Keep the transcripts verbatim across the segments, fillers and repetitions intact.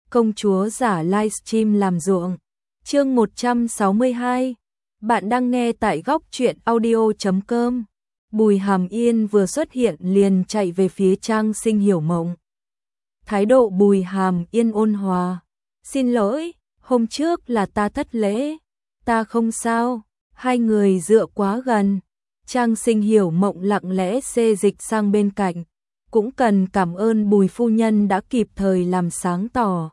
Công chúa giả livestream làm ruộng. Chương một trăm sáu mươi hai. Bạn đang nghe tại góc truyện audio chấm com. Bùi Hàm Yên vừa xuất hiện liền chạy về phía Trang Sinh Hiểu Mộng. Thái độ Bùi Hàm Yên ôn hòa. Xin lỗi, hôm trước là ta thất lễ. Ta không sao. Hai người dựa quá gần. Trang Sinh Hiểu Mộng lặng lẽ xê dịch sang bên cạnh. Cũng cần cảm ơn Bùi phu nhân đã kịp thời làm sáng tỏ.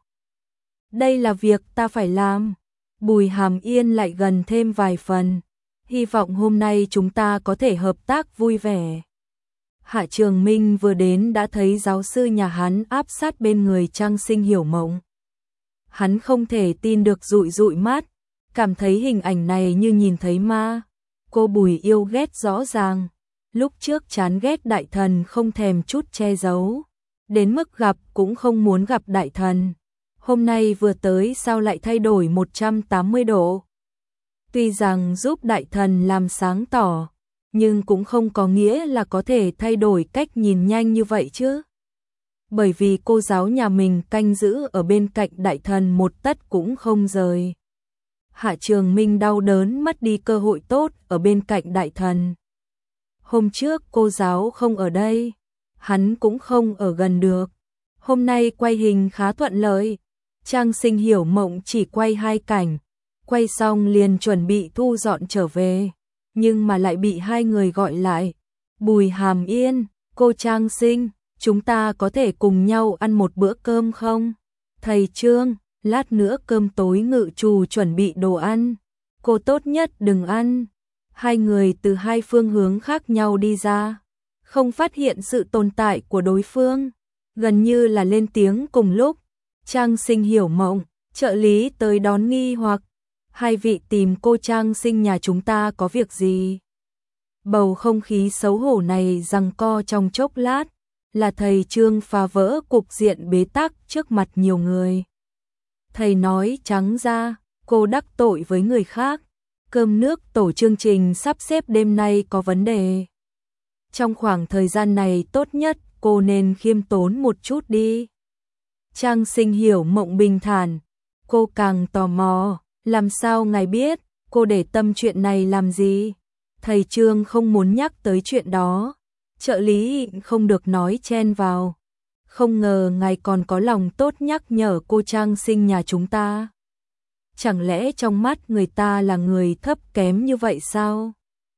Đây là việc ta phải làm. Bùi Hàm Yên lại gần thêm vài phần. Hy vọng hôm nay chúng ta có thể hợp tác vui vẻ. Hạ Trường Minh vừa đến đã thấy giáo sư nhà hắn áp sát bên người Trang Sinh Hiểu Mộng. Hắn không thể tin được, dụi dụi mắt, cảm thấy hình ảnh này như nhìn thấy ma. Cô Bùi yêu ghét rõ ràng. Lúc trước chán ghét đại thần không thèm chút che giấu. Đến mức gặp cũng không muốn gặp đại thần. Hôm nay vừa tới sao lại thay đổi một trăm tám mươi độ. Tuy rằng giúp đại thần làm sáng tỏ, nhưng cũng không có nghĩa là có thể thay đổi cách nhìn nhanh như vậy chứ. Bởi vì cô giáo nhà mình canh giữ ở bên cạnh đại thần một tấc cũng không rời. Hạ Trường Minh đau đớn mất đi cơ hội tốt ở bên cạnh đại thần. Hôm trước cô giáo không ở đây, hắn cũng không ở gần được. Hôm nay quay hình khá thuận lợi. Trang Sinh Hiểu Mộng chỉ quay hai cảnh, quay xong liền chuẩn bị thu dọn trở về, nhưng mà lại bị hai người gọi lại. Bùi Hàm Yên, cô Trang Sinh, chúng ta có thể cùng nhau ăn một bữa cơm không? Thầy Trương, lát nữa cơm tối ngự trù chuẩn bị đồ ăn, cô tốt nhất đừng ăn. Hai người từ hai phương hướng khác nhau đi ra, không phát hiện sự tồn tại của đối phương, gần như là lên tiếng cùng lúc. Trang Sinh Hiểu Mộng, trợ lý tới đón nghi hoặc, hai vị tìm cô Trang Sinh nhà chúng ta có việc gì? Bầu không khí xấu hổ này giằng co trong chốc lát, là thầy Trương phá vỡ cục diện bế tắc trước mặt nhiều người. Thầy nói trắng ra, cô đắc tội với người khác, cơm nước tổ chương trình sắp xếp đêm nay có vấn đề. Trong khoảng thời gian này tốt nhất cô nên khiêm tốn một chút đi. Trang Sinh Hiểu Mộng bình thản, cô càng tò mò, làm sao ngài biết, cô để tâm chuyện này làm gì? Thầy Trương không muốn nhắc tới chuyện đó, trợ lý không được nói chen vào. Không ngờ ngài còn có lòng tốt nhắc nhở cô Trang Sinh nhà chúng ta. Chẳng lẽ trong mắt người ta là người thấp kém như vậy sao?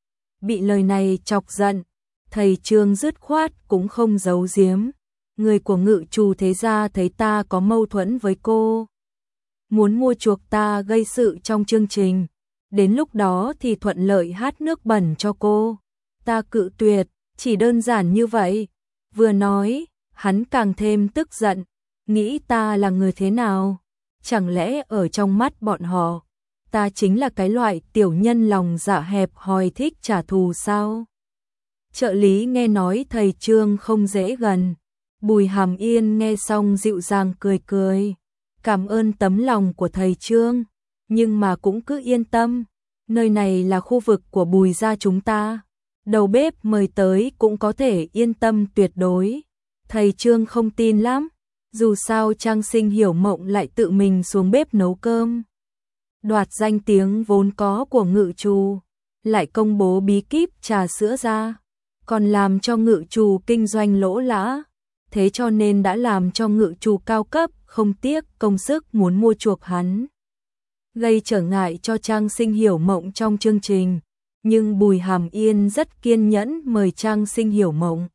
Bị lời này chọc giận, thầy Trương dứt khoát cũng không giấu giếm. Người của Ngự Trù thế gia thấy ta có mâu thuẫn với cô, muốn mua chuộc ta gây sự trong chương trình, đến lúc đó thì thuận lợi hát nước bẩn cho cô. Ta cự tuyệt, chỉ đơn giản như vậy. Vừa nói, hắn càng thêm tức giận, nghĩ ta là người thế nào? Chẳng lẽ ở trong mắt bọn họ, ta chính là cái loại tiểu nhân lòng dạ hẹp hòi thích trả thù sao? Trợ lý nghe nói thầy Trương không dễ gần. Bùi Hàm Yên nghe xong dịu dàng cười cười, cảm ơn tấm lòng của thầy Trương, nhưng mà cũng cứ yên tâm, nơi này là khu vực của Bùi gia chúng ta, đầu bếp mời tới cũng có thể yên tâm tuyệt đối. Thầy Trương không tin lắm, dù sao Trang Sinh Hiểu Mộng lại tự mình xuống bếp nấu cơm. Đoạt danh tiếng vốn có của Ngự Trù, lại công bố bí kíp trà sữa ra, còn làm cho Ngự Trù kinh doanh lỗ lã. Thế cho nên đã làm cho Ngự Trù cao cấp không tiếc công sức muốn mua chuộc hắn, gây trở ngại cho Trang Sinh Hiểu Mộng trong chương trình. Nhưng Bùi Hàm Yên rất kiên nhẫn mời Trang Sinh Hiểu Mộng,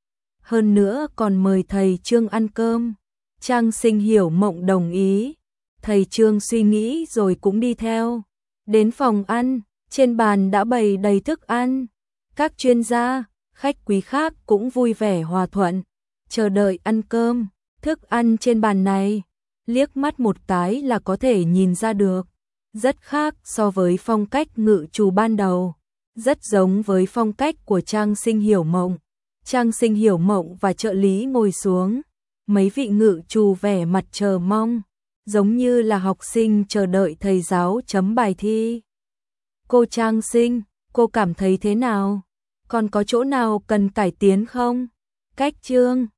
hơn nữa còn mời thầy Trương ăn cơm. Trang Sinh Hiểu Mộng đồng ý, thầy Trương suy nghĩ rồi cũng đi theo. Đến phòng ăn, trên bàn đã bày đầy thức ăn, các chuyên gia, khách quý khác cũng vui vẻ hòa thuận chờ đợi ăn cơm. Thức ăn trên bàn này, liếc mắt một cái là có thể nhìn ra được, rất khác so với phong cách Ngự Trù ban đầu, rất giống với phong cách của Trang Sinh Hiểu Mộng. Trang Sinh Hiểu Mộng và trợ lý ngồi xuống, mấy vị Ngự Trù vẻ mặt chờ mong, giống như là học sinh chờ đợi thầy giáo chấm bài thi. Cô Trang Sinh, cô cảm thấy thế nào? Còn có chỗ nào cần cải tiến không? Cách Trương